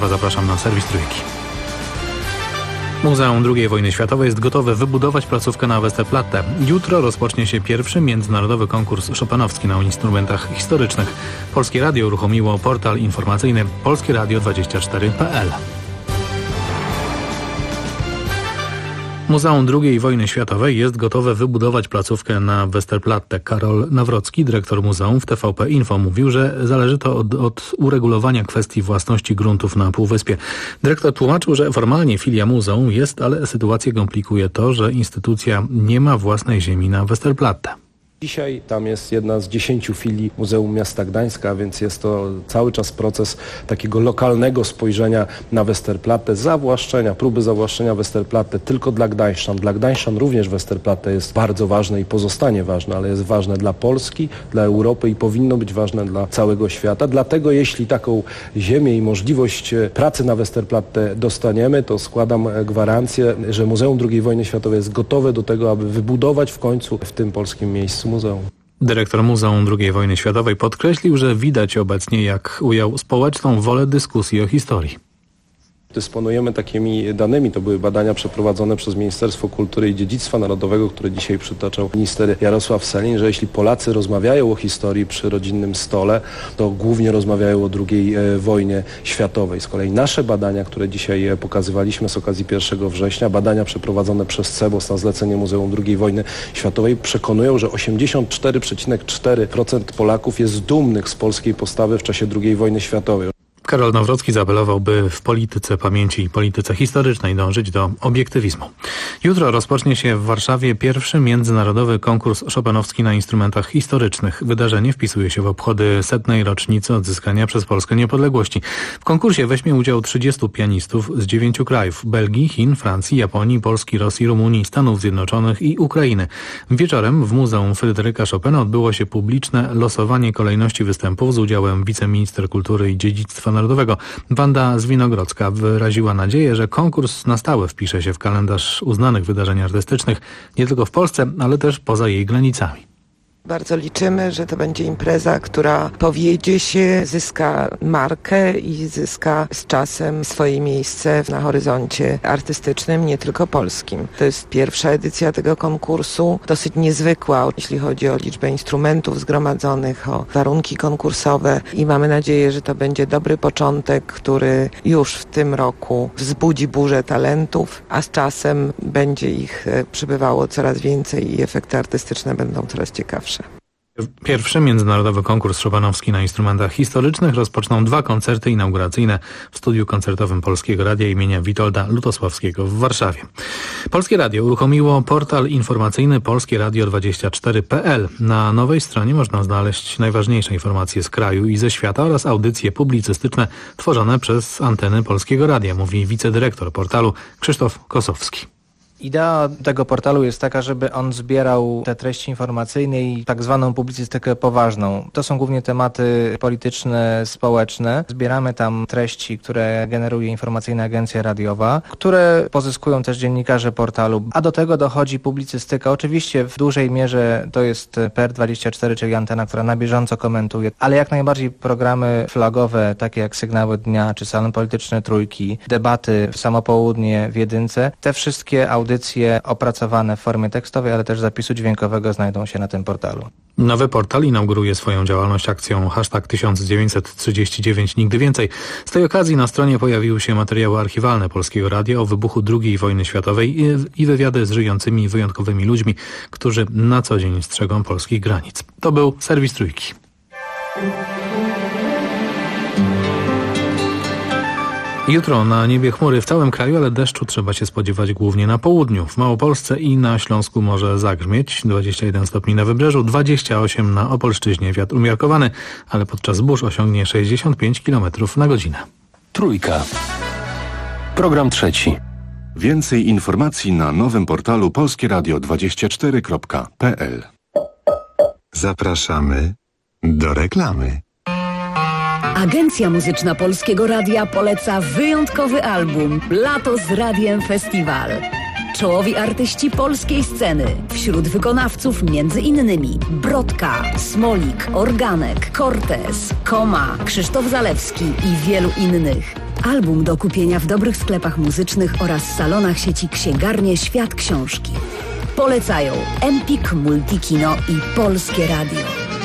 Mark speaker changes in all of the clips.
Speaker 1: Warszawa. Zapraszam na serwis Trójki. Muzeum II Wojny Światowej jest gotowe wybudować placówkę na Westerplatte. Jutro rozpocznie się pierwszy międzynarodowy konkurs chopinowski na instrumentach historycznych. Polskie Radio uruchomiło portal informacyjny polskieradio24.pl. Muzeum II Wojny Światowej jest gotowe wybudować placówkę na Westerplatte. Karol Nawrocki, dyrektor muzeum, w TVP Info mówił, że zależy to od uregulowania kwestii własności gruntów na Półwyspie. Dyrektor tłumaczył, że formalnie filia muzeum jest, ale sytuację komplikuje to, że instytucja nie ma własnej ziemi na Westerplatte.
Speaker 2: Dzisiaj tam jest jedna z 10 filii Muzeum Miasta Gdańska, więc jest to cały czas proces takiego lokalnego spojrzenia na Westerplatte, próby zawłaszczenia Westerplatte tylko dla Gdańszczan. Dla Gdańszczan również Westerplatte jest bardzo ważne i pozostanie ważne, ale jest ważne dla Polski, dla Europy i powinno być ważne dla całego świata. Dlatego jeśli taką ziemię i możliwość pracy na Westerplatte dostaniemy, to składam gwarancję, że Muzeum II Wojny Światowej jest gotowe do tego, aby wybudować w końcu w tym polskim miejscu muzeum.
Speaker 1: Dyrektor Muzeum II Wojny Światowej podkreślił, że widać obecnie, jak ujął, społeczną wolę dyskusji o historii.
Speaker 2: Dysponujemy takimi danymi. To były badania przeprowadzone przez Ministerstwo Kultury i Dziedzictwa Narodowego, które dzisiaj przytaczał minister Jarosław Sellin, że jeśli Polacy rozmawiają o historii przy rodzinnym stole, to głównie rozmawiają o II wojnie światowej. Z kolei nasze badania, które dzisiaj pokazywaliśmy z okazji 1 września, badania przeprowadzone przez CEBOS na zlecenie Muzeum II wojny światowej przekonują, że 84,4% Polaków jest dumnych z polskiej postawy w czasie II wojny światowej.
Speaker 1: Karol Nawrocki zaapelował, by w polityce pamięci i polityce historycznej dążyć do obiektywizmu. Jutro rozpocznie się w Warszawie pierwszy międzynarodowy konkurs chopinowski na instrumentach historycznych. Wydarzenie wpisuje się w obchody 100. rocznicy odzyskania przez Polskę niepodległości. W konkursie weźmie udział 30 pianistów z 9 krajów: Belgii, Chin, Francji, Japonii, Polski, Rosji, Rumunii, Stanów Zjednoczonych i Ukrainy. Wieczorem w Muzeum Fryderyka Chopina odbyło się publiczne losowanie kolejności występów z udziałem wiceminister kultury i dziedzictwa narodowego. Wanda Zwinogrodzka wyraziła nadzieję, że konkurs na stałe wpisze się w kalendarz uznanych wydarzeń artystycznych nie tylko w Polsce, ale też poza jej granicami.
Speaker 3: Bardzo liczymy, że to będzie impreza, która powiedzie się, zyska markę i zyska z czasem swoje miejsce na horyzoncie artystycznym, nie tylko polskim. To jest pierwsza edycja tego konkursu, dosyć niezwykła, jeśli chodzi o liczbę instrumentów zgromadzonych, o warunki konkursowe i mamy nadzieję, że to będzie dobry początek, który już w tym roku wzbudzi burzę talentów, a z czasem będzie ich przybywało coraz więcej i efekty artystyczne będą coraz ciekawsze.
Speaker 1: Pierwszy międzynarodowy konkurs chopinowski na instrumentach historycznych rozpoczną 2 koncerty inauguracyjne w studiu koncertowym Polskiego Radia imienia Witolda Lutosławskiego w Warszawie. Polskie Radio uruchomiło portal informacyjny polskieradio24.pl. Na nowej stronie można znaleźć najważniejsze informacje z kraju i ze świata oraz audycje publicystyczne tworzone przez anteny Polskiego Radia, mówi wicedyrektor portalu Krzysztof Kosowski.
Speaker 4: Idea tego portalu jest taka, żeby on zbierał te treści informacyjne i tak zwaną publicystykę poważną. To są głównie tematy polityczne, społeczne. Zbieramy tam treści, które generuje informacyjna agencja radiowa, które pozyskują też dziennikarze portalu, a do tego dochodzi publicystyka. Oczywiście w dużej mierze to jest PR24, czyli antena, która na bieżąco komentuje, ale jak najbardziej programy flagowe, takie jak Sygnały Dnia czy Salon Polityczny Trójki, debaty w Samopołudnie w Jedynce, te wszystkie audycje opracowane w formie tekstowej, ale też zapisu dźwiękowego znajdą się na tym portalu.
Speaker 1: Nowy portal inauguruje swoją działalność akcją #1939 Nigdy Więcej. Z tej okazji na stronie pojawiły się materiały archiwalne Polskiego Radia o wybuchu II wojny światowej i wywiady z żyjącymi wyjątkowymi ludźmi, którzy na co dzień strzegą polskich granic. To był serwis Trójki. Jutro na niebie chmury w całym kraju, ale deszczu trzeba się spodziewać głównie na południu. W Małopolsce i na Śląsku może zagrzmieć, 21 stopni na Wybrzeżu, 28 na Opolszczyźnie. Wiatr umiarkowany, ale podczas burz osiągnie 65 km na godzinę.
Speaker 5: Trójka. Program trzeci. Więcej informacji na nowym portalu polskieradio24.pl.
Speaker 6: Zapraszamy do reklamy.
Speaker 7: Agencja Muzyczna Polskiego Radia poleca wyjątkowy album Lato z Radiem Festiwal. Czołowi artyści polskiej sceny. Wśród wykonawców m.in. Brodka, Smolik, Organek, Cortez, Koma, Krzysztof Zalewski i wielu innych. Album do kupienia w dobrych sklepach muzycznych oraz salonach sieci Księgarnie Świat Książki. Polecają Empik, Multikino i Polskie Radio.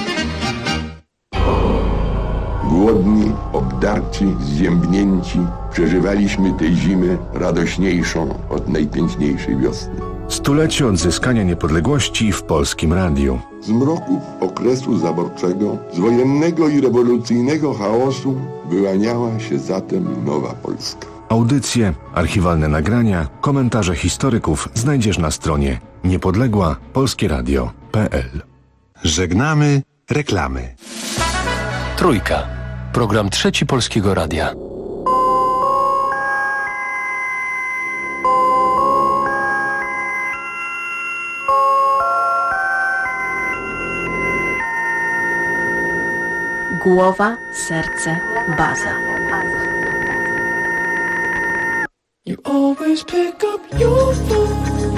Speaker 8: Głodni, obdarci, zziębnięci, przeżywaliśmy tę zimę radośniejszą od najpiękniejszej wiosny.
Speaker 5: Stulecie odzyskania niepodległości w Polskim Radiu.
Speaker 8: Z mroków okresu zaborczego, z wojennego i rewolucyjnego chaosu wyłaniała się zatem nowa Polska.
Speaker 5: Audycje, archiwalne nagrania, komentarze historyków znajdziesz na stronie niepodległapolskieradio.pl.
Speaker 6: Żegnamy reklamy.
Speaker 9: Trójka. Program Trzeci Polskiego Radia.
Speaker 10: Głowa, serce, baza.
Speaker 11: You always pick up your phone,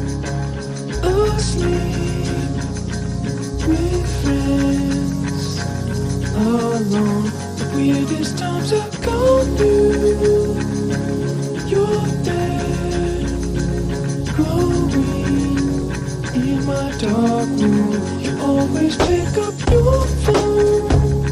Speaker 11: asleep with friends, alone. The weirdest times have gone through. You're there, growing in my dark room. You always pick up your phone.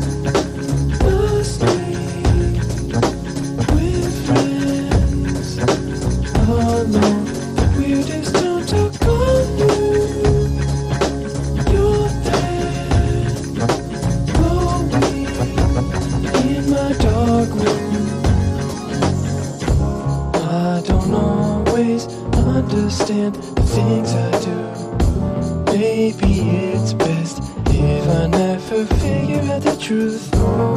Speaker 11: Understand the things I do. Maybe it's best if I never figure out the truth.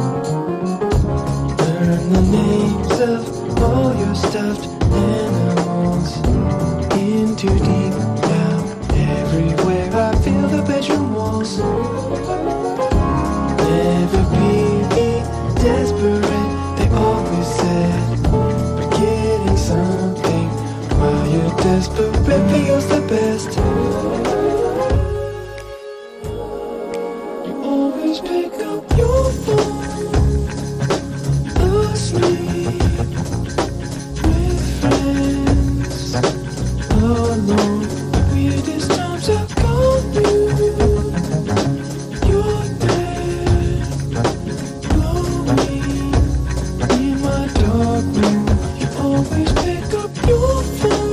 Speaker 11: Learn the names of all your stuffed animals. In too deep now, everywhere I feel the bedroom walls. Never be desperate, they always said. Forgetting something while you're desperate feels the best. You always pick up your phone, asleep with friends, alone. The weirdest times have gone through. You're there, glowing in my dark room. You always pick up your phone.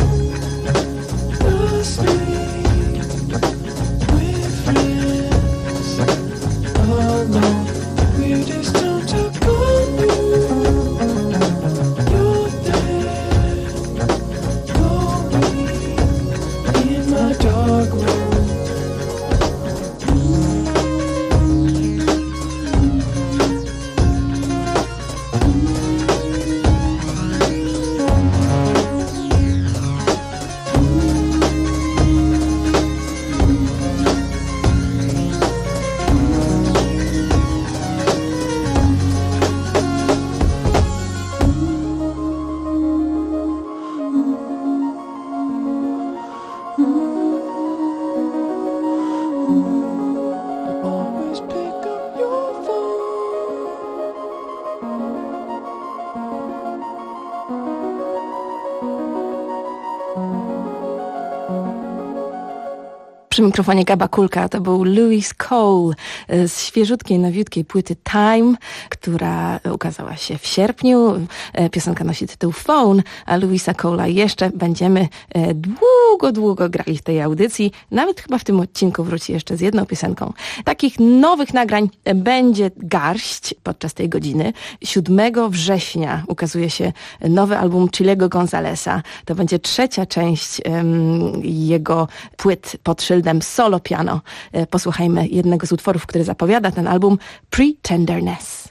Speaker 10: Przy mikrofonie Gaba Kulka to był Lewis Cole z świeżutkiej, nowiutkiej płyty Time, która ukazała się w sierpniu. Piosenka nosi tytuł Phone, a Lewisa Cole'a jeszcze będziemy długo grali w tej audycji. Nawet chyba w tym odcinku wróci jeszcze z jedną piosenką. Takich nowych nagrań będzie garść podczas tej godziny. 7 września ukazuje się nowy album Chilego Gonzalesa. To będzie trzecia część jego płyt pod szyldem Solo Piano. Posłuchajmy jednego z utworów, który zapowiada ten album, Pretenderness.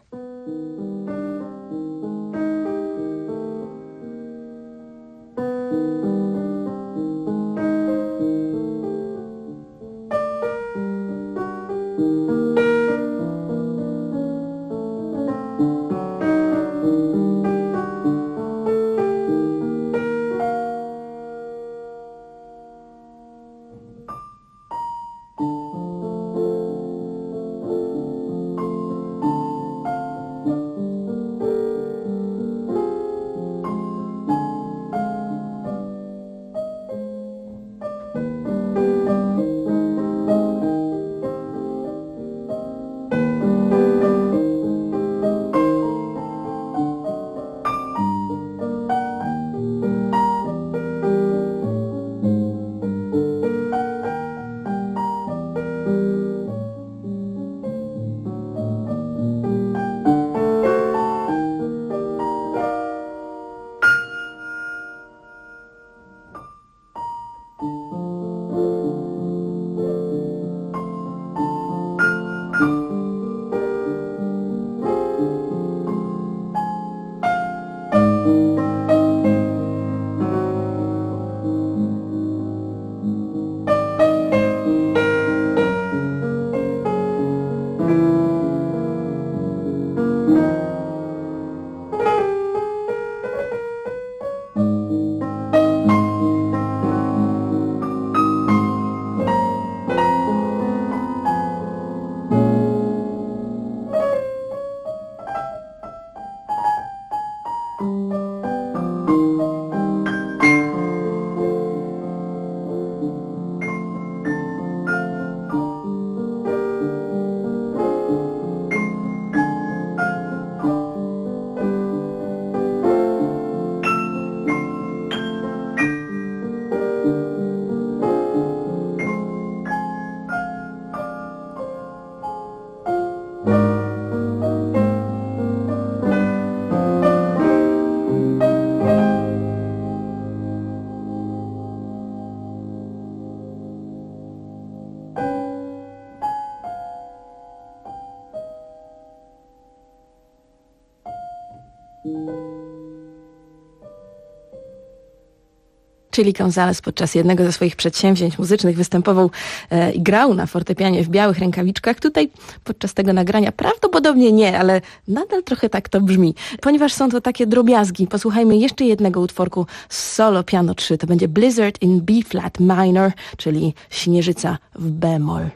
Speaker 10: Chili Gonzales podczas jednego ze swoich przedsięwzięć muzycznych występował i grał na fortepianie w białych rękawiczkach. Tutaj podczas tego nagrania prawdopodobnie nie, ale nadal trochę tak to brzmi. Ponieważ są to takie drobiazgi, posłuchajmy jeszcze jednego utworku z solo piano 3. To będzie Blizzard in B-flat minor, czyli śnieżyca w b-moll.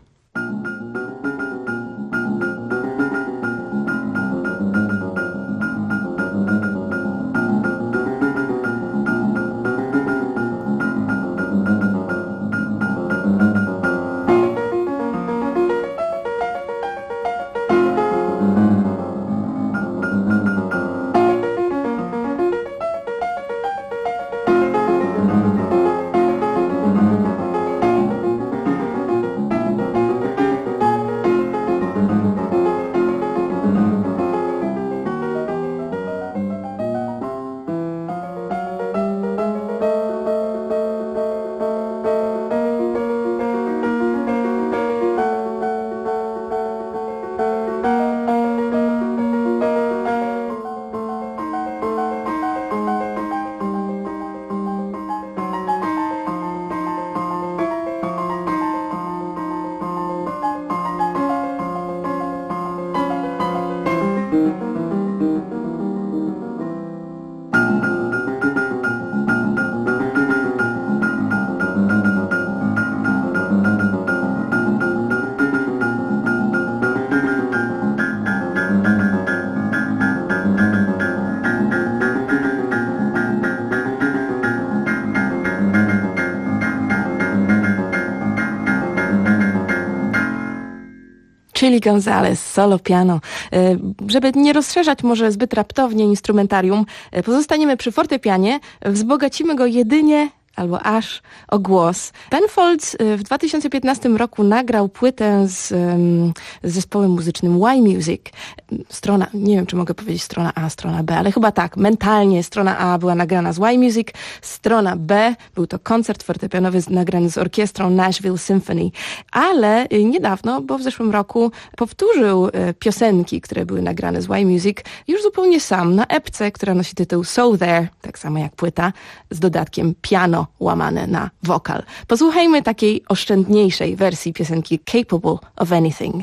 Speaker 10: Chili Gonzales, solo piano. Żeby nie rozszerzać może zbyt raptownie instrumentarium, pozostaniemy przy fortepianie, wzbogacimy go jedynie albo aż o głos. Ben Folds w 2015 roku nagrał płytę z zespołem muzycznym Y-Music. Strona, nie wiem czy mogę powiedzieć strona A, strona B, ale chyba tak, mentalnie strona A była nagrana z Y-Music, strona B był to koncert fortepianowy nagrany z orkiestrą Nashville Symphony. Ale niedawno, bo w zeszłym roku powtórzył piosenki, które były nagrane z Y-Music już zupełnie sam na epce, która nosi tytuł So There, tak samo jak płyta, z dodatkiem piano łamane na wokal. Posłuchajmy takiej oszczędniejszej wersji piosenki Capable of Anything.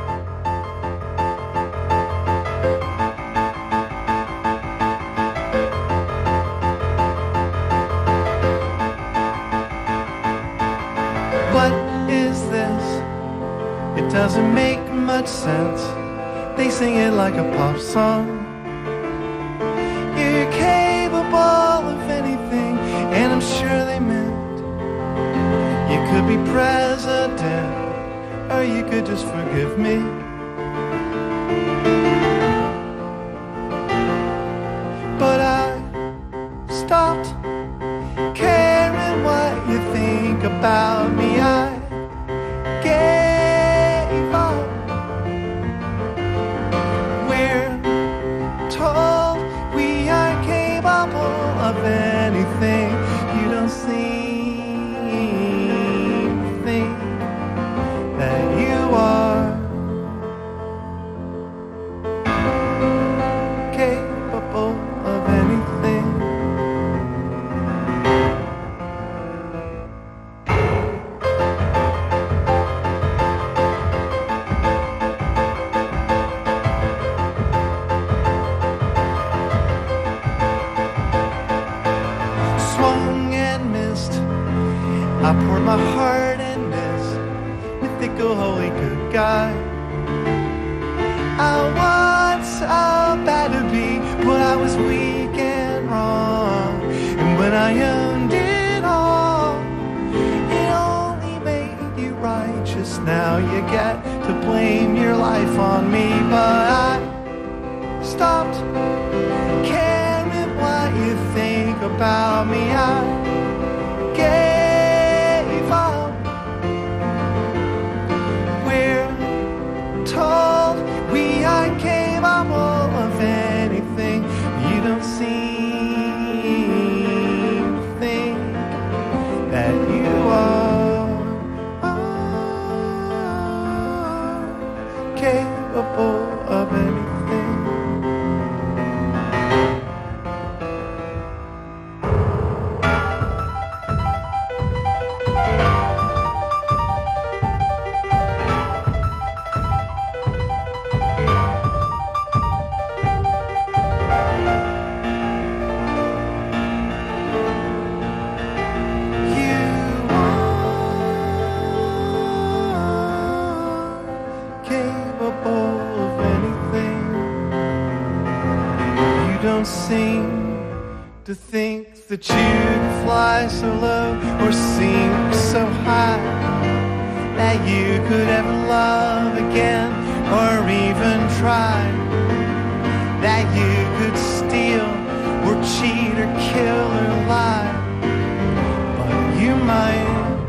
Speaker 11: What is this? It doesn't make much sense. They sing it like a pop song. You're capable of anything, and I'm sure they meant you could be president, or you could just forgive me. But I stopped caring what you think about me. I gave up. We're told we are capable of anything. You don't seem to think that you are capable of anything. Swung and missed. I poured my heart in this mythical, holy good guy. I was so bad to be, but I was weak and life on me, but I stopped caring what you think about me. I gave up. We're told we are capable of anything. You don't seem to think that you are capable of anything. Seem to think that you could fly so low or sink so high that you could ever love again or even try, that you could steal or cheat or kill or lie, but you might.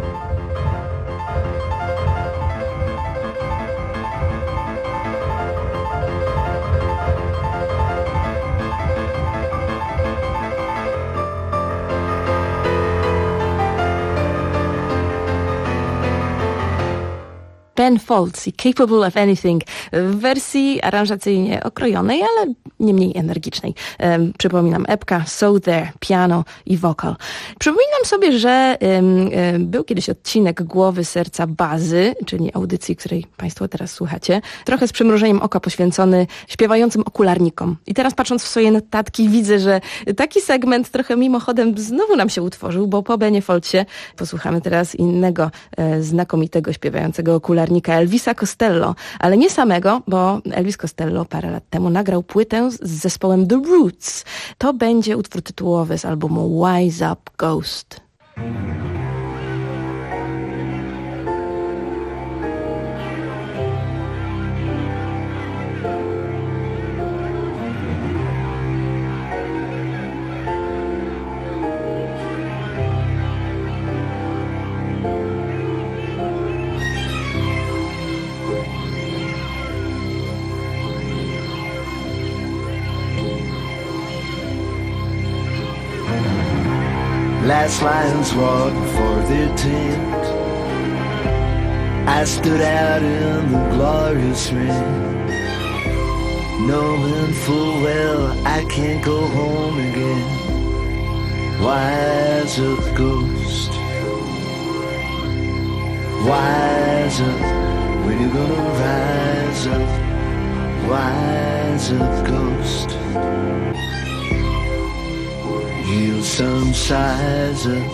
Speaker 10: Ben Folds i Capable of Anything w wersji aranżacyjnie okrojonej, ale nie mniej energicznej. Przypominam, epka, So There, piano i wokal. Przypominam sobie, że był kiedyś odcinek Głowy, Serca, Bazy, czyli audycji, której Państwo teraz słuchacie, trochę z przymrużeniem oka poświęcony śpiewającym okularnikom. I teraz patrząc w swoje notatki widzę, że taki segment trochę mimochodem znowu nam się utworzył, bo po Benie Foldsie posłuchamy teraz innego znakomitego śpiewającego okularnika, Elvisa Costello, ale nie samego, bo Elvis Costello parę lat temu nagrał płytę z zespołem The Roots. To będzie utwór tytułowy z albumu Wise Up Ghost.
Speaker 11: Last lions walked before their tent. I stood out in the glorious rain, knowing full well I can't go home again. Wise up, ghost. Wise up, when you gonna rise up? Wise up, ghost. Heal some size up.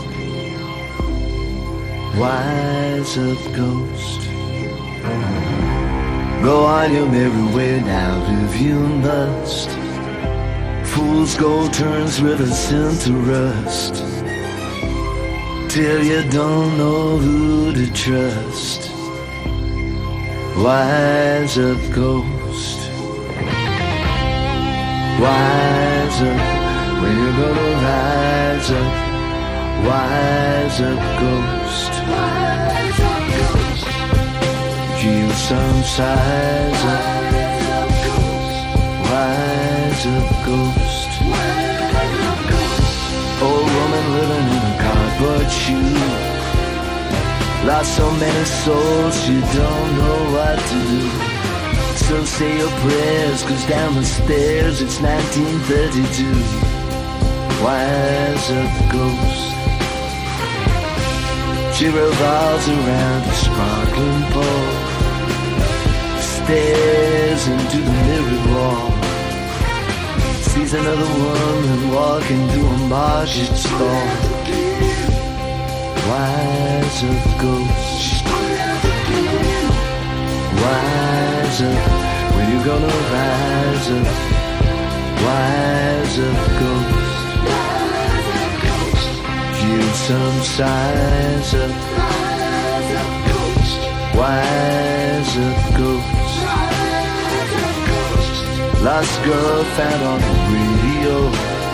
Speaker 11: Wise up, ghost. Go on your merry way now if you must. Fool's gold turns rivers into rust, till you don't know who to trust. Wise up, ghost. Wise up, when you're gonna rise up. Wise up, ghost. Wise up, ghost. Heal some size up. Wise up, ghost. Old woman living in a cardboard shoe, lost so many souls she don't know what to do. So say your prayers, 'cause down the stairs it's 1932. Wise up, ghost. She revolves around a sparkling pole, stares into the mirrored wall, sees another woman walking through a market stall. Wise up, ghost. Wise up, when you gonna rise up? Wise up, ghost. Give some size up. Wise up, ghost.
Speaker 12: Lost girl found on the radio.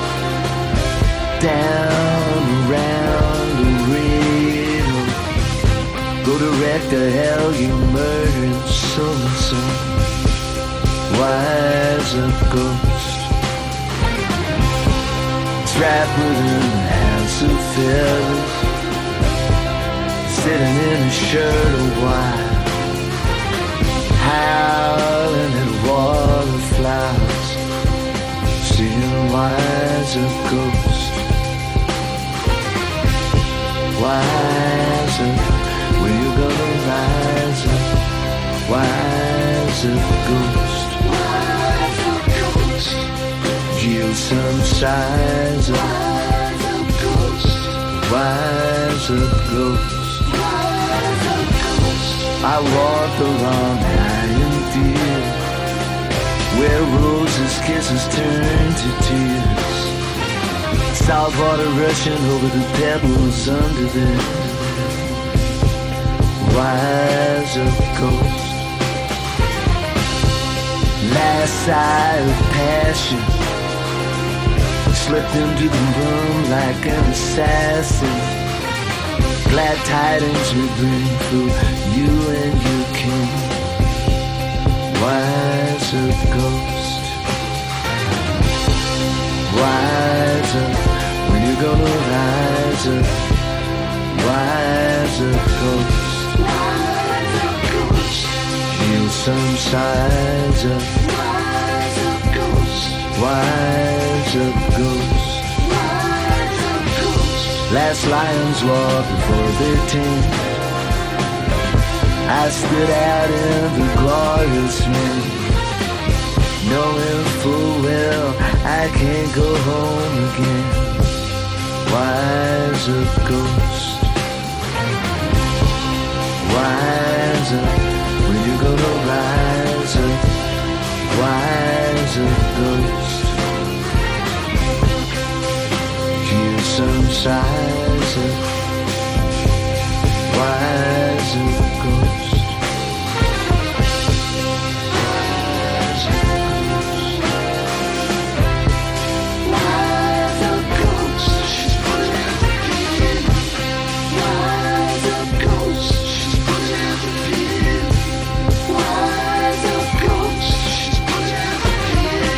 Speaker 12: Down around the radio. Go direct to hell, you murdered so-and-so. Why's a ghost? Trapped within a house of feathers, sitting in a shirt of white, howling at wallflowers, seeing why's a ghost? Why's a, when you gonna rise up? Why's a ghost? Why's a ghost? You some size up. Why's a ghost? Why's a ghost? Why's a ghost? I walked along Iron Field, where roses' kisses turn to tears. Salt water rushing over the pebbles under there. Why's a ghost? Last sigh of passion slipped into the room like an assassin. Glad tidings we bring through you and your king. Why's a ghost? Why's a, when you gonna rise up? Why's a ghost? Why's a ghost? Feel some size up. Why's a ghost? Why's a ghost? Why's a ghost? Last lions walk before their team. I stood out in the glorious rain, knowing full well I can't go home again. Why's a ghost? Why's a, when you gonna rise up? Why's a ghost? Hear some sighs up. Why's a ghost? Why's a ghost? She's putting out the pin. Why's a ghost? She's putting out the pin. Why's a ghost? She's putting out the pin.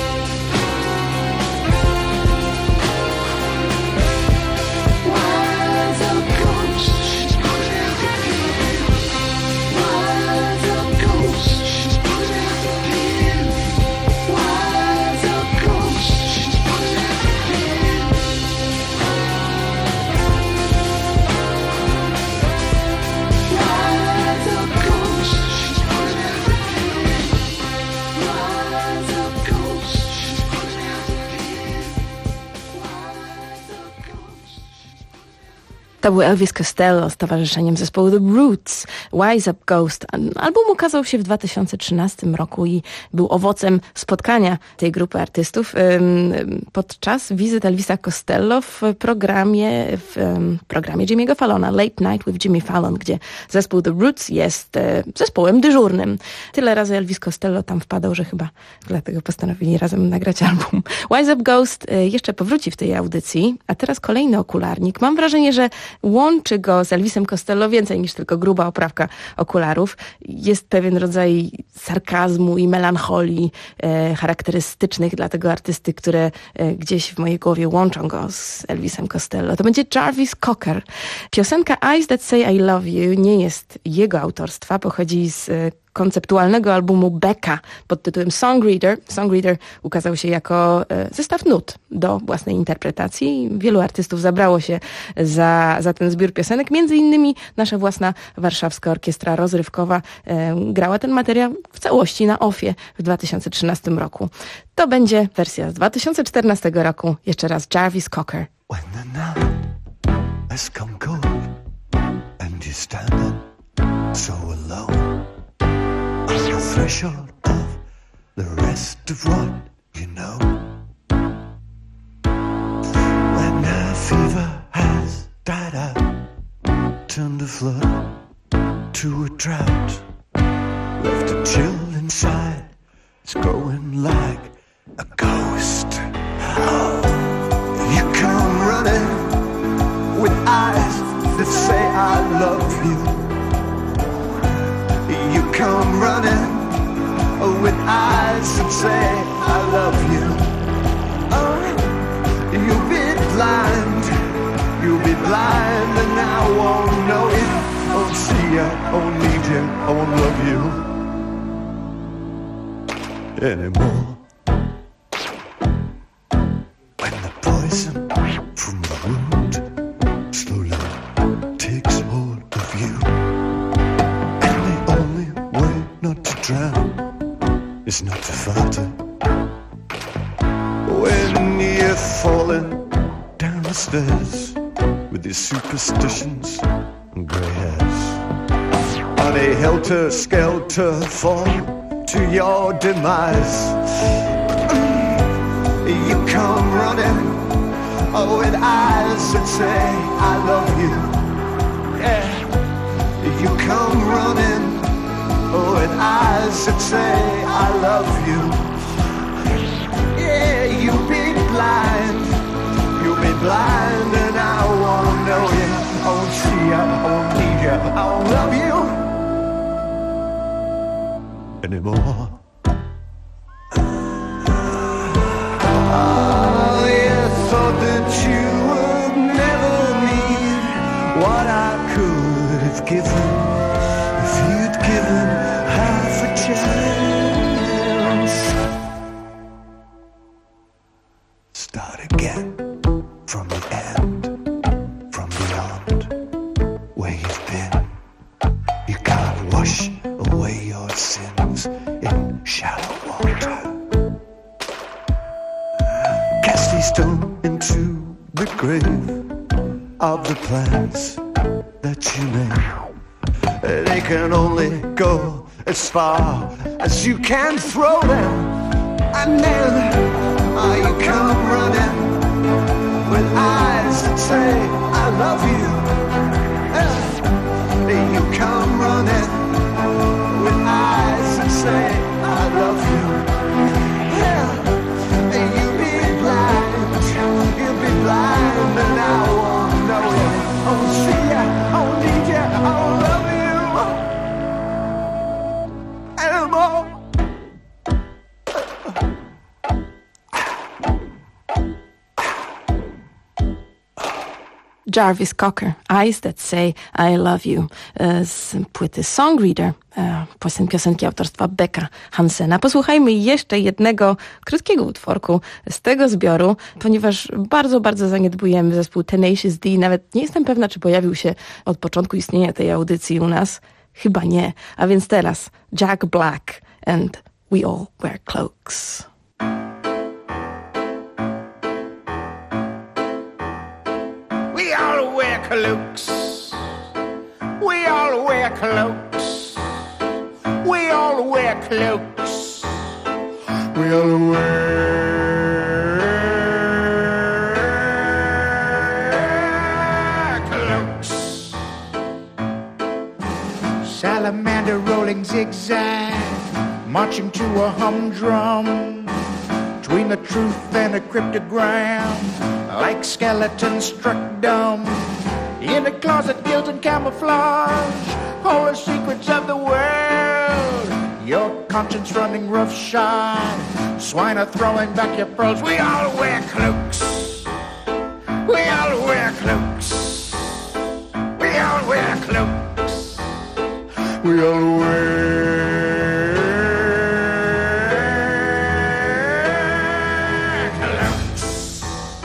Speaker 12: Why's a ghost? She's putting out the pin. Why's a ghost? She's putting out the pin. Why's a ghost? She's putting out the pin. Why's a ghost? She's putting out the pin. Why's a ghost? She's putting out the pin. Why's a ghost?
Speaker 10: To był Elvis Costello z towarzyszeniem zespołu The Roots, Wise Up Ghost. Album ukazał się w 2013 roku i był owocem spotkania tej grupy artystów podczas wizyt Elvisa Costello w programie Jimmy'ego Fallona, Late Night with Jimmy Fallon, gdzie zespół The Roots jest zespołem dyżurnym. Tyle razy Elvis Costello tam wpadał, że chyba dlatego postanowili razem nagrać album. Wise Up Ghost jeszcze powróci w tej audycji, a teraz kolejny okularnik. Mam wrażenie, że łączy go z Elvisem Costello więcej niż tylko gruba oprawka okularów. Jest pewien rodzaj sarkazmu i melancholii charakterystycznych dla tego artysty, które gdzieś w mojej głowie łączą go z Elvisem Costello. To będzie Jarvis Cocker. Piosenka Eyes That Say I Love You nie jest jego autorstwa, pochodzi z konceptualnego albumu Becka pod tytułem Songreader. Songreader ukazał się jako zestaw nut do własnej interpretacji. Wielu artystów zabrało się za ten zbiór piosenek. Między innymi nasza własna warszawska orkiestra rozrywkowa grała ten materiał w całości na OFFie w 2013 roku. To będzie wersja z 2014 roku. Jeszcze raz Jarvis Cocker.
Speaker 13: When the night has come cold and you're standing so alone on the threshold of the rest of what you know. When the fever has died out, turned a flood to a drought, left a chill inside, It's going like a ghost. Oh, you come running with eyes that say I love you. You come running with eyes that say I love you. Oh, you'll be blind, and I won't know it. I won't see you, I won't need you, I won't love you anymore. When the poison from the wound slowly takes hold of you, and the only way not to drown is not to falter. When you're falling down the stairs with your superstitions and grey hairs, on a helter-skelter fall to your demise, you come running with eyes that say I love you. Yeah, you come running with eyes that say I love you. Yeah, you'll be blind, and I won't know you, I won't see you, I won't need you, I won't love you anymore. Oh, you thought that you would never need what I could have given if you'd given half a chance. Start again from the end, from beyond where you've been. You can't wash away your sins in shallow water. Cast a stone into the grave of the plans that you made. They can only go as far as you can throw them. And then you come running with eyes that say I love you. You come running with eyes that say I love you. Yeah, you'll be blind, and I won't know you. I won't see you, I won't need you, I won't love you anymore.
Speaker 10: Jarvis Cocker, Eyes That Say I Love You, z płyty Songreader, piosenki autorstwa Becka Hansena. Posłuchajmy jeszcze jednego krótkiego utworku z tego zbioru, ponieważ bardzo, bardzo zaniedbujemy zespół Tenacious D. Nawet nie jestem pewna, czy pojawił się od początku istnienia tej audycji u nas. Chyba nie. A więc teraz Jack Black and We All Wear Cloaks.
Speaker 14: We all wear cloaks. We all wear cloaks. We all wear cloaks. We all wear cloaks. Salamander rolling zigzag, marching to a humdrum, between the truth and a cryptogram, like skeletons struck dumb. In a closet, guilt and camouflage, all the secrets of the world. Your conscience running roughshod, swine are throwing back your pearls. We all wear cloaks. We all wear cloaks. We all wear cloaks. We all wear cloaks.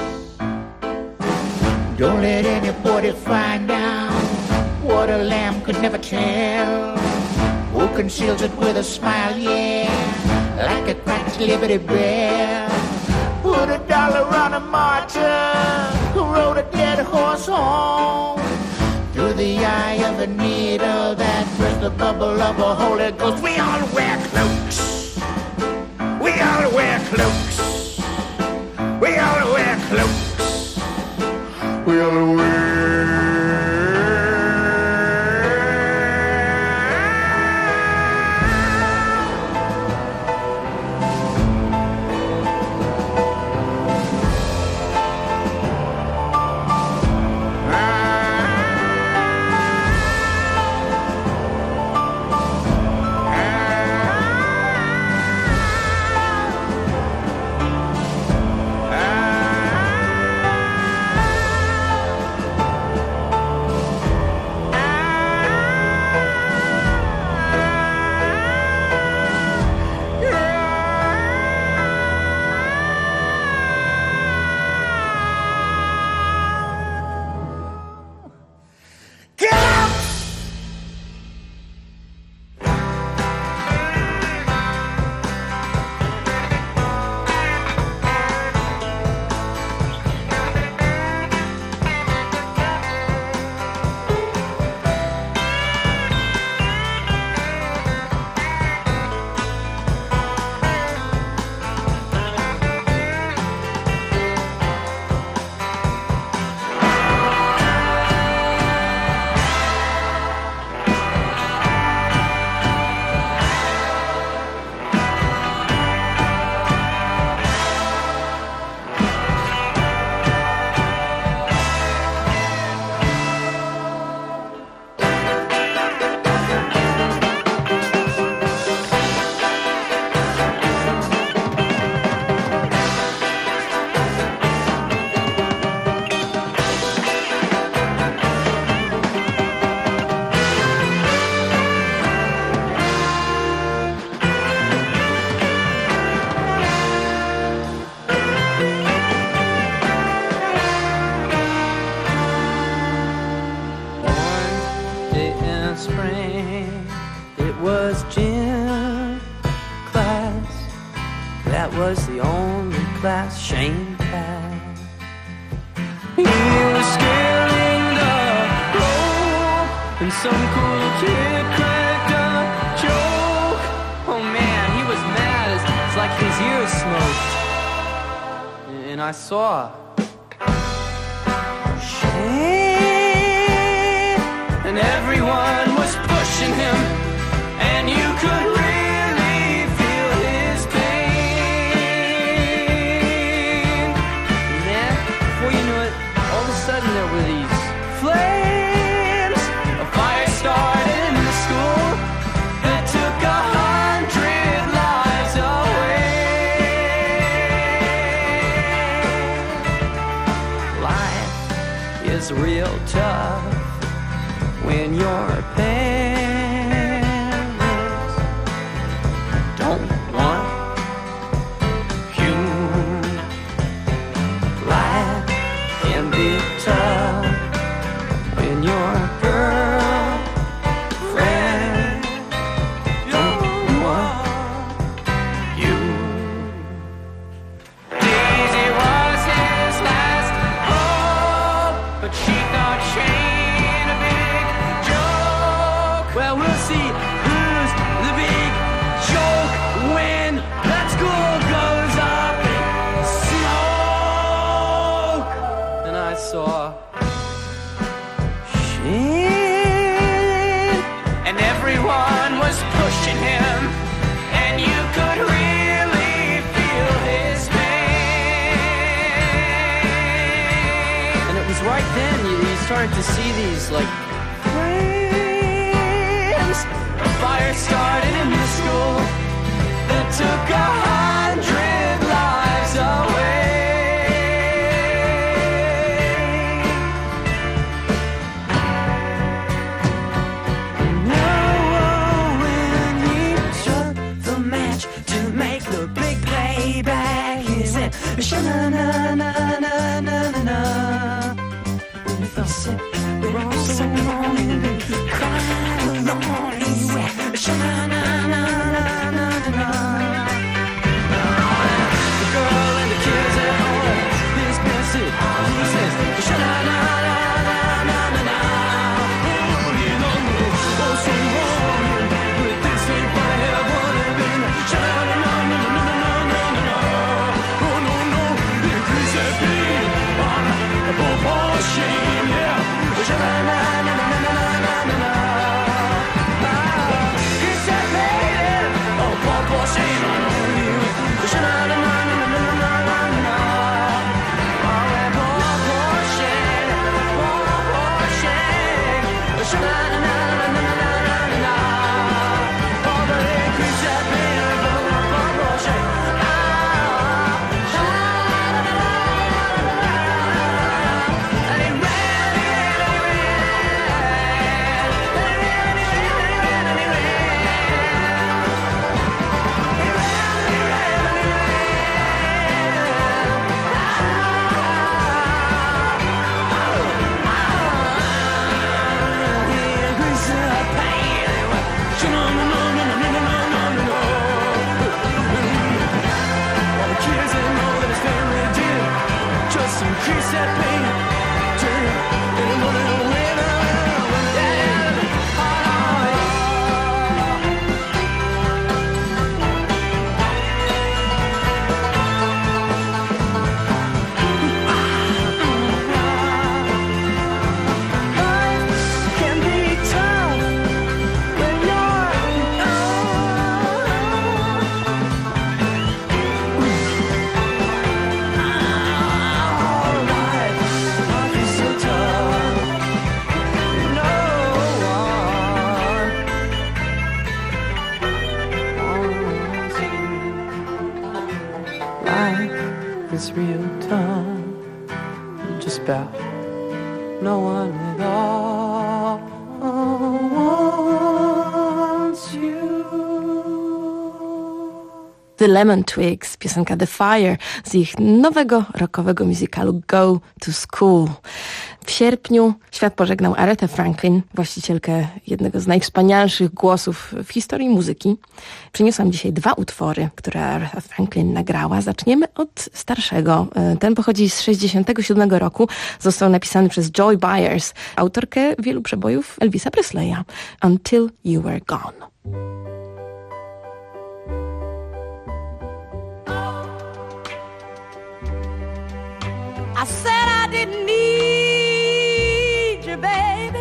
Speaker 14: Don't let anybody find out what a lamb could never tell. Who conceals it with a smile, yeah, like a cracked Liberty Bell. Put $1 on a martyr who rode a dead horse home, through the eye of a needle that burst the bubble of a Holy Ghost. We all wear cloaks. We all wear cloaks. We all wear cloaks. We all wear
Speaker 12: He was scaling the rope, and some cool kid cracked a joke. Oh man, he was mad. It's like his ears smoked. And I saw shit, and everyone was pushing him, and you could really feel his pain. And then, before you knew it, all of a sudden there were these flames. A fire started in the school that took 100 lives away. Life is real tough when your parents don't want you. Life can be tough when your girlfriend don't want you. Daisy was his last hope, but she thought Shane a big joke. Well, we'll see who's the big joke when that school goes up in smoke. And I saw Shane, and everyone was pushing him, and you could really feel his pain. And it was right then you started to see these like flames. A fire started in the school that took 100 lives away. Now when he struck the match to make the big playback, he said, sha-na-na-na-na-na-na-na. When he felt sick, we were all so lonely, and he cried alone. He went, sha-na-na-na-na-na-na. The girl and the kids at home, this message, he says, sha-na-na-na-na-na-na. Oh, you know, oh, so wrong, but this ain't what I ever wanted to be. Sha-na-na-na-na-na-na-na-na. Oh, no, no, increase that beat on a ball shame, yeah. Sha-na-na-na-na-na-na-na-na. Increase that beat, oh, ball shame on you. Sha-na-na-na-na-na-na-na-na. Oh, that ball shame, sha-na-na-na-na-na-na-na-na. Oh, but increase that beat, ball shame. Just increase that pain, turn and run away now. Life can be tough when you're life is so tough. No one wants you. Life is real tough. Just about no one at all wants you.
Speaker 10: The Lemon Twigs, piosenka The Fire z ich nowego rockowego musicalu Go to School. W sierpniu świat pożegnał Arethę Franklin, właścicielkę jednego z najwspanialszych głosów w historii muzyki. Przyniosłam dzisiaj 2 utwory, które Aretha Franklin nagrała. Zaczniemy od starszego. Ten pochodzi z 1967 roku. Został napisany przez Joy Byers, autorkę wielu przebojów Elvisa Presleya. Until You Were Gone.
Speaker 15: I said I didn't need you, baby.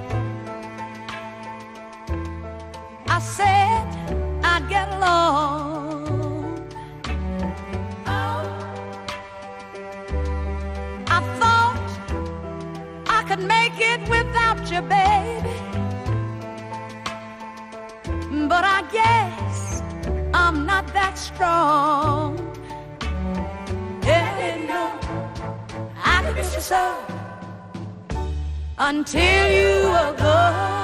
Speaker 15: I said I'd get along. I thought I could make it without you, baby. But I guess I'm not that strong. Yeah, no. I could miss you so until you were gone.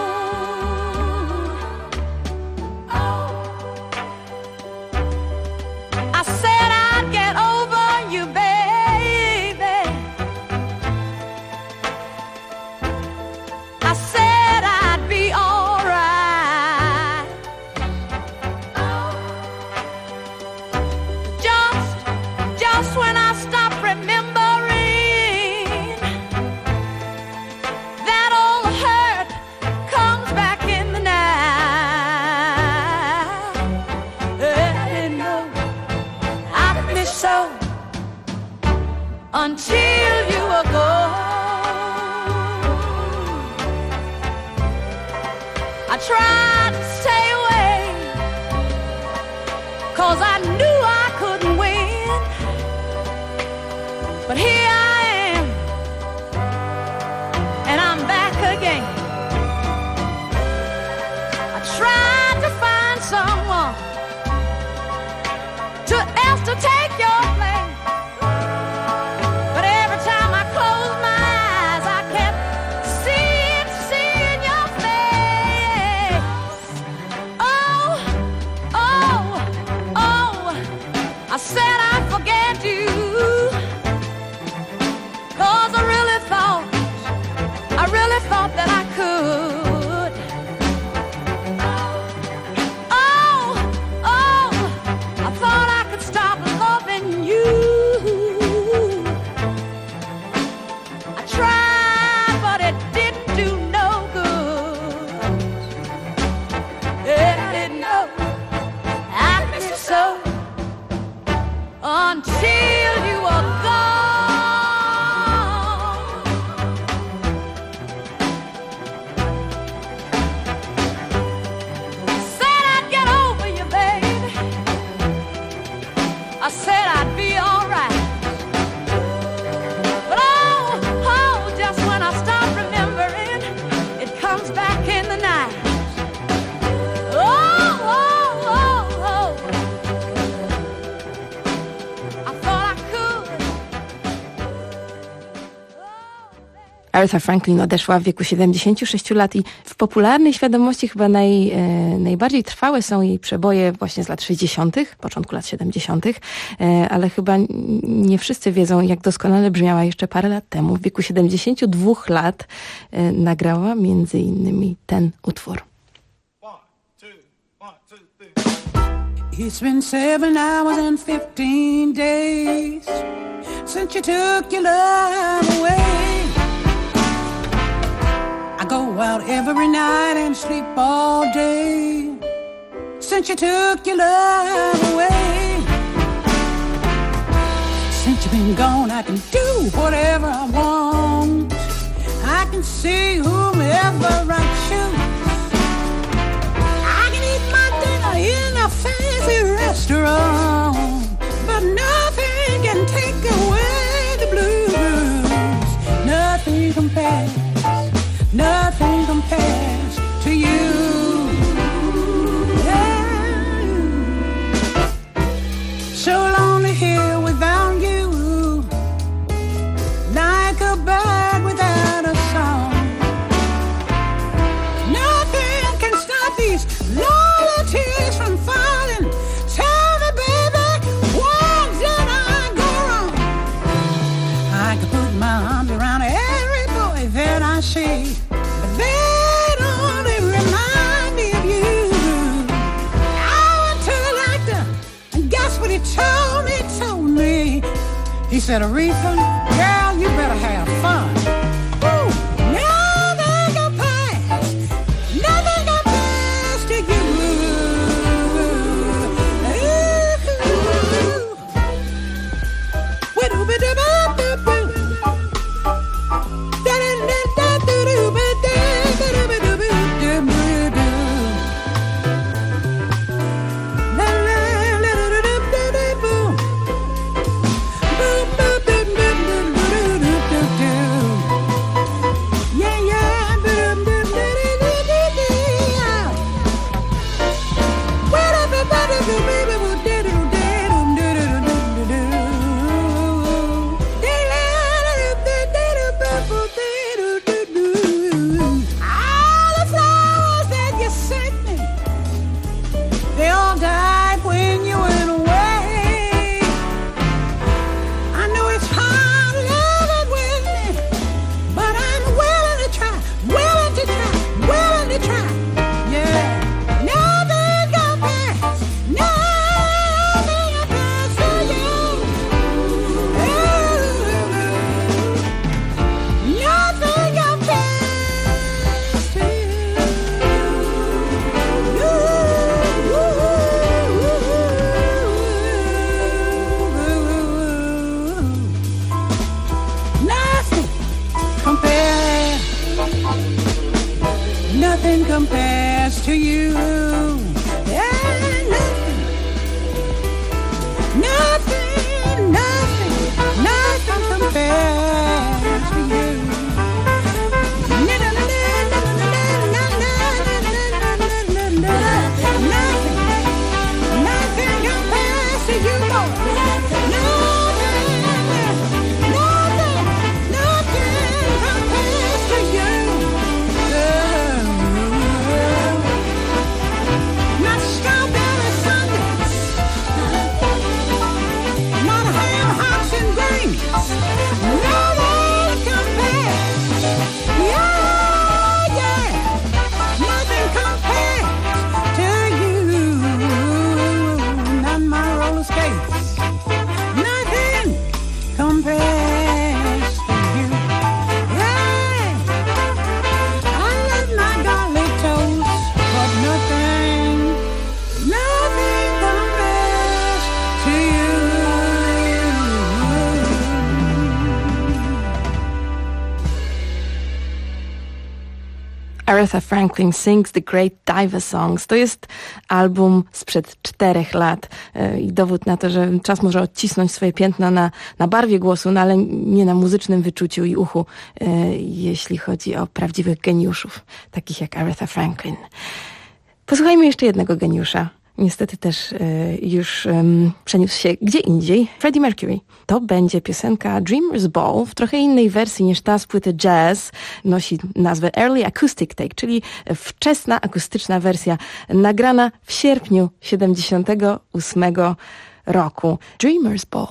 Speaker 15: I said I'd get over you, baby. I said I'd be alright. Just when I stopped remembering that old hurt comes back in the night. And no, I miss so until you were gone. I tried to stay away 'cause I knew I couldn't win. But here I am, and I'm back again. I tried to find someone else to take your place, but every time I closed my eyes, I kept seeing your face. Oh, I said I'd forget you. I really thought that I could. I thought I could stop loving you. I tried, but it didn't do no good. Yeah, I didn't know I miss you so until you were gone. I said I'd be alright. But just when I stop remembering, it comes back in the night. I thought I could.
Speaker 10: Aretha Franklin odeszła w wieku 76 lat i w popularnej świadomości chyba najbardziej trwałe są jej przeboje właśnie z lat 60., początku lat 70., ale chyba nie wszyscy wiedzą, jak doskonale brzmiała jeszcze parę lat temu. W wieku 72 lat nagrała między innymi ten utwór.
Speaker 16: It's been 7 hours and 15 days since you took your love away. I go out every night and sleep all day since you took your love away. Since you've been gone, I can do whatever I want. I can see whomever I choose. I can eat my dinner in a fancy restaurant, but nothing can take away the blues. Nothing compares. Nothing compares to you. Yeah. So lonely here without you, like a bird without a song. Nothing can stop these lonely tears from falling. Tell me, like to put my arms around every boy that I see. But they only remind me of you. I went to the doctor, and guess what he told me? He said, Aretha, girl, you better have fun. Ooh, nothing can pass to you. Nothing compares to you. Yeah, nothing compares to you. Nothing compares to you, Lord.
Speaker 10: Aretha Franklin Sings the Great Diva Songs. To jest album sprzed 4 lat i dowód na to, że czas może odcisnąć swoje piętna na barwie głosu, no ale nie na muzycznym wyczuciu i uchu, jeśli chodzi o prawdziwych geniuszów, takich jak Aretha Franklin. Posłuchajmy jeszcze jednego geniusza. Niestety też już przeniósł się gdzie indziej. Freddie Mercury. To będzie piosenka Dreamer's Ball w trochę innej wersji niż ta z płyty Jazz. Nosi nazwę Early Acoustic Take, czyli wczesna akustyczna wersja nagrana w sierpniu 1978 roku. Dreamer's Ball.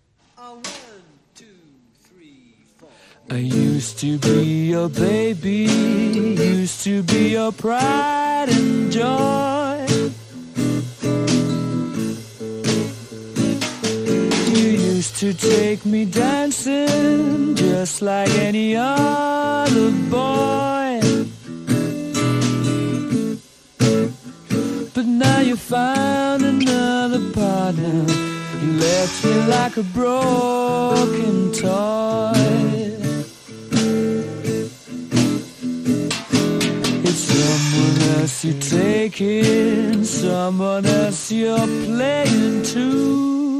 Speaker 12: I used to be your baby, used to be your pride and joy. You used to take me dancing just like any other boy. But now you found another partner. You left me like a broken toy. Someone else you're taking, someone else you're playing to.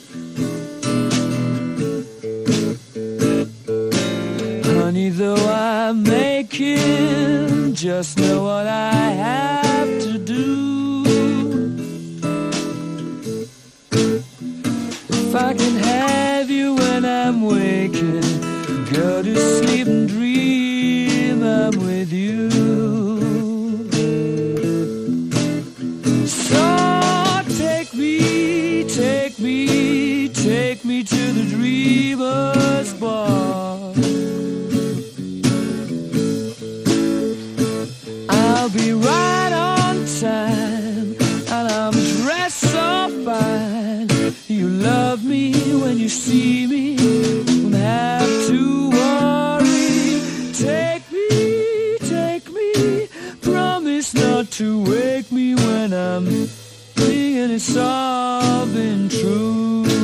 Speaker 12: Honey, though I'm making, just know what I have to do. If I can have you when I'm waking, go to sleep and dream I'm with you. Take me to the dreamer's ball.
Speaker 16: it's all been true.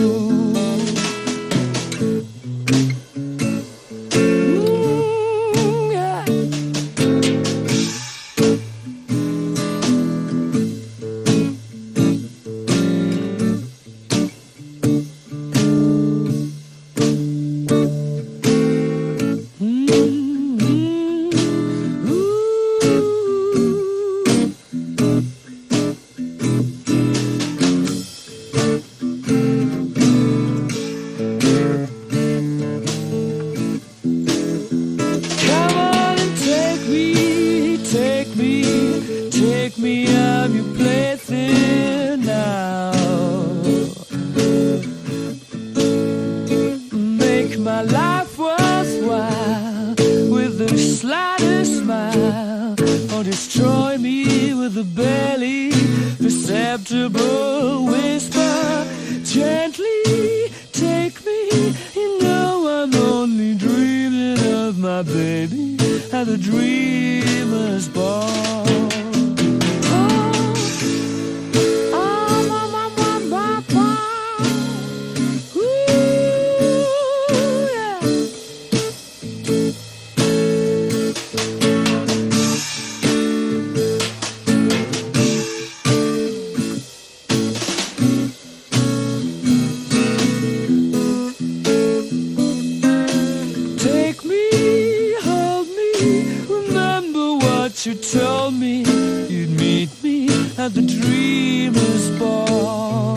Speaker 16: You told me you'd meet me at the Dreamer's Ball.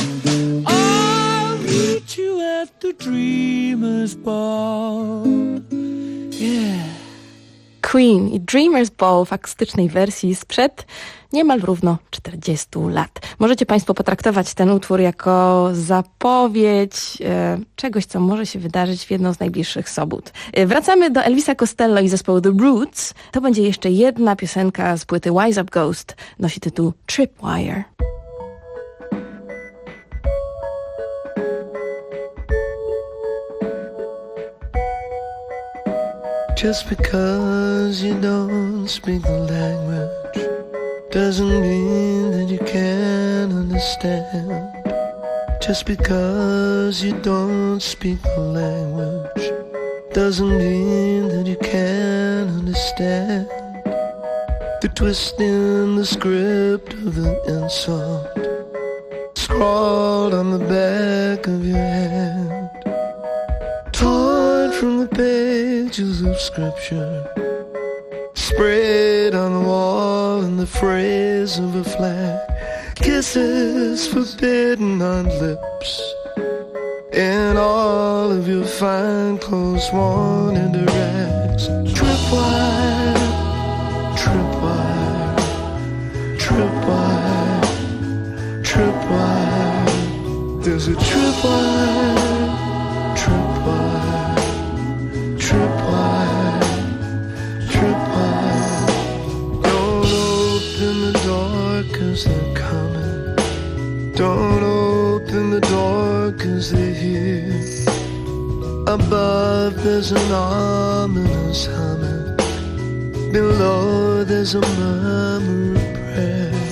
Speaker 16: I'll meet you at the Dreamer's Ball. Yeah.
Speaker 10: Queen i Dreamer's Ball w akustycznej wersji sprzed niemal równo 40 lat. Możecie Państwo potraktować ten utwór jako zapowiedź czegoś, co może się wydarzyć w jedną z najbliższych sobót. Wracamy do Elvisa Costello i zespołu The Roots. To będzie jeszcze jedna piosenka z płyty Wise Up Ghost. Nosi tytuł Tripwire.
Speaker 12: Just because you don't speak the language doesn't mean that you can't understand. Just because you don't speak the language doesn't mean that you can't understand. The twist in the script of the insult scrawled on the back of your hand, torn from the pages of scripture, sprayed on the wall in the phrase of a flag. Kisses forbidden on lips, in all of your fine clothes worn into rags. Tripwire, tripwire, tripwire, tripwire. There's a tripwire, tripwire, tripwire, tripwire. Don't open the door 'cause they're coming. Don't open the door 'cause they're here. Above there's an ominous humming. Below there's a murmur of prayer.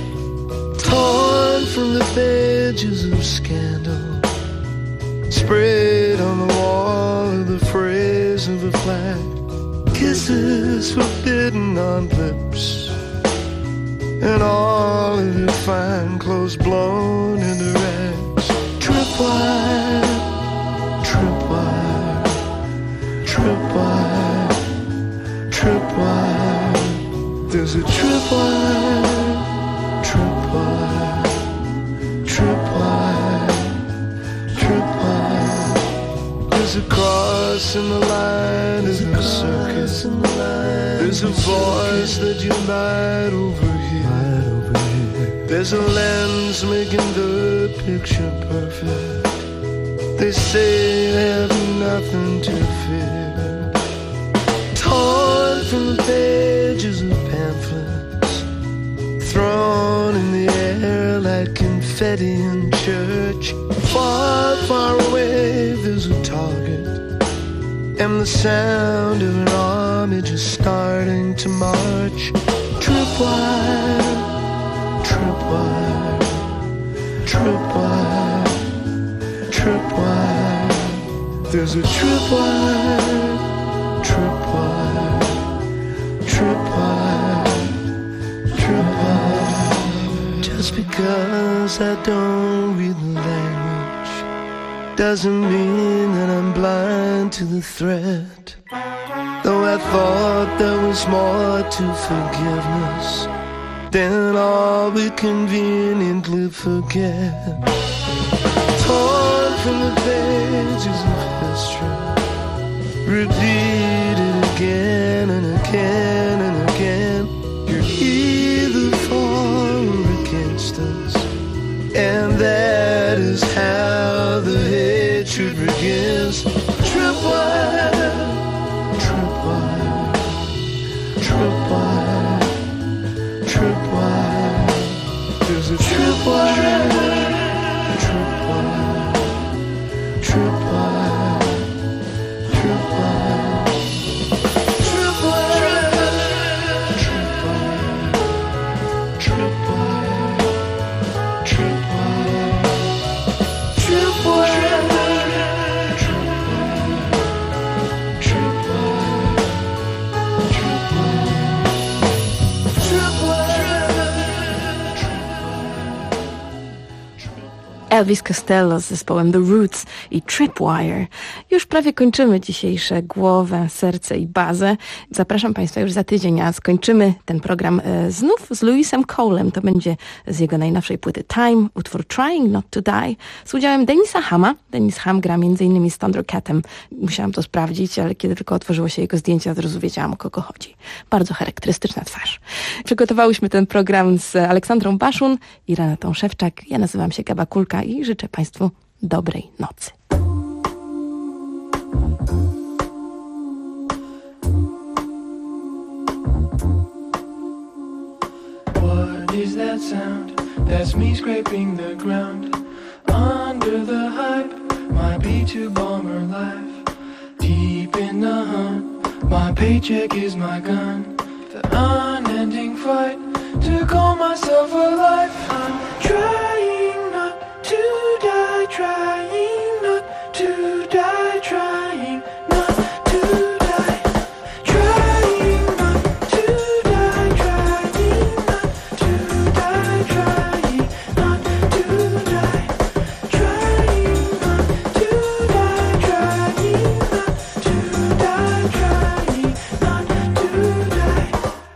Speaker 12: Torn from the pages of scandal, sprayed on the wall of the phrase of a flag. Kisses forbidden on lips, and all of your fine clothes blown into rags. Tripwire, tripwire, tripwire, tripwire. There's a tripwire, tripwire, tripwire, tripwire. There's a cross in the line of the circus. There's a voice that you might overhear. There's a lens making the picture perfect. They say they have nothing to fear. Torn from the pages of pamphlets, thrown in the air like confetti in church. Far, far away there's a target, and the sound of an army just starting to march. Tripwire, tripwire, There's a tripwire, tripwire, tripwire, tripwire. Just because I don't read the language doesn't mean that I'm blind to the threat. Though I thought there was more to forgiveness than all we conveniently forget. Torn from the pages of history, repeated again and again and again. You're either for or against us, and that is how the hatred begins. Tripwire, tripwire, tripwire, tripwire. There's a tripwire, tripwire, tripwire, tripwire, tripwire, tripwire, tripwire, tripwire, tripwire.
Speaker 10: Elvis Costello z zespołem The Roots i Tripwire. Już prawie kończymy dzisiejsze Głowę, Serce i Bazę. Zapraszam Państwa już za tydzień, a skończymy ten program znów z Lewisem Colem. To będzie z jego najnowszej płyty Time, utwór Trying Not to Die z udziałem Denisa Hama. Denis Ham gra m.in. z Thundercatem. Musiałam to sprawdzić, ale kiedy tylko otworzyło się jego zdjęcie, od razu wiedziałam, o kogo chodzi. Bardzo charakterystyczna twarz. Przygotowałyśmy ten program z Aleksandrą Baszun i Renatą Szewczak. Ja nazywam się Gaba Kulka i życzę Państwu dobrej nocy.
Speaker 11: What is that sound? That's me scraping the ground. Under the hype, my B2 bomber life. Deep in the hunt, my paycheck is my gun. The unending fight to call myself alive. I'm trying not to die, trying not to die, trying not to die, trying not to die, trying not to die, trying not to die, trying not to die, trying not to die, trying not to die.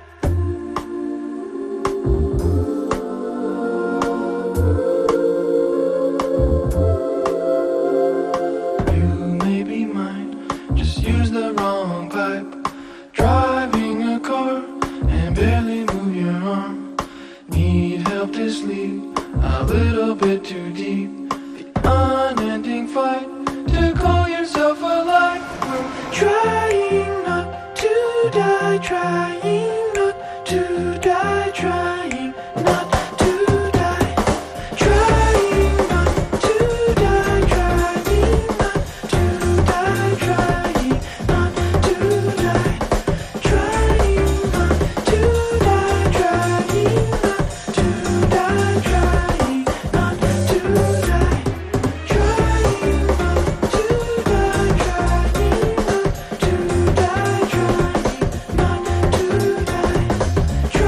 Speaker 11: A little bit too deep. The unending fight to call yourself alive. We're trying not to die, trying not to die, trying not to die, trying not to die, trying not to die, trying not to die, trying not to die, trying not to die, trying not to die, trying not to die, trying not to die, trying not to die, trying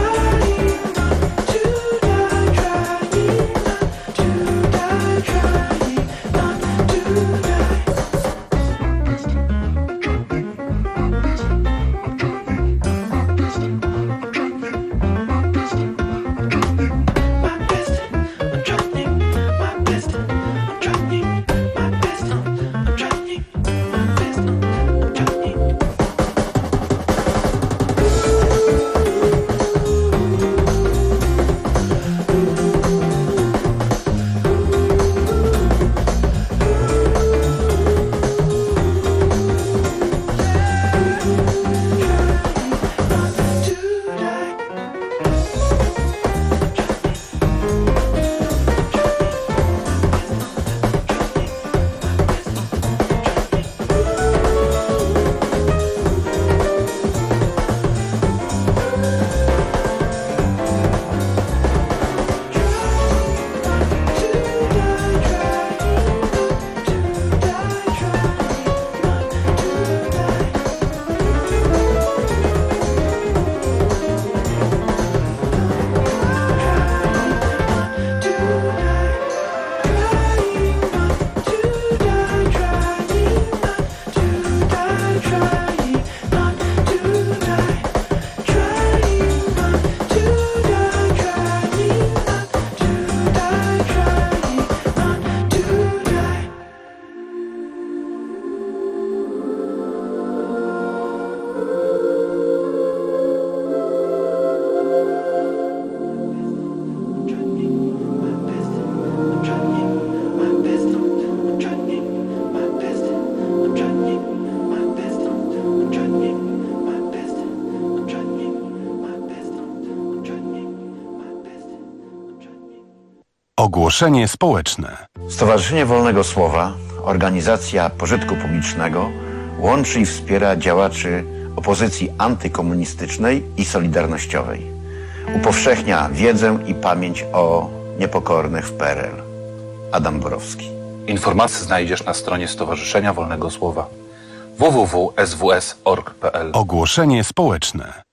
Speaker 6: Ogłoszenie społeczne.
Speaker 17: Stowarzyszenie Wolnego Słowa, organizacja pożytku publicznego, łączy i wspiera działaczy opozycji antykomunistycznej i solidarnościowej. Upowszechnia wiedzę i pamięć o niepokornych w PRL. Adam Borowski.
Speaker 18: Informacje znajdziesz na stronie Stowarzyszenia Wolnego Słowa www.sws.org.pl.
Speaker 6: Ogłoszenie społeczne.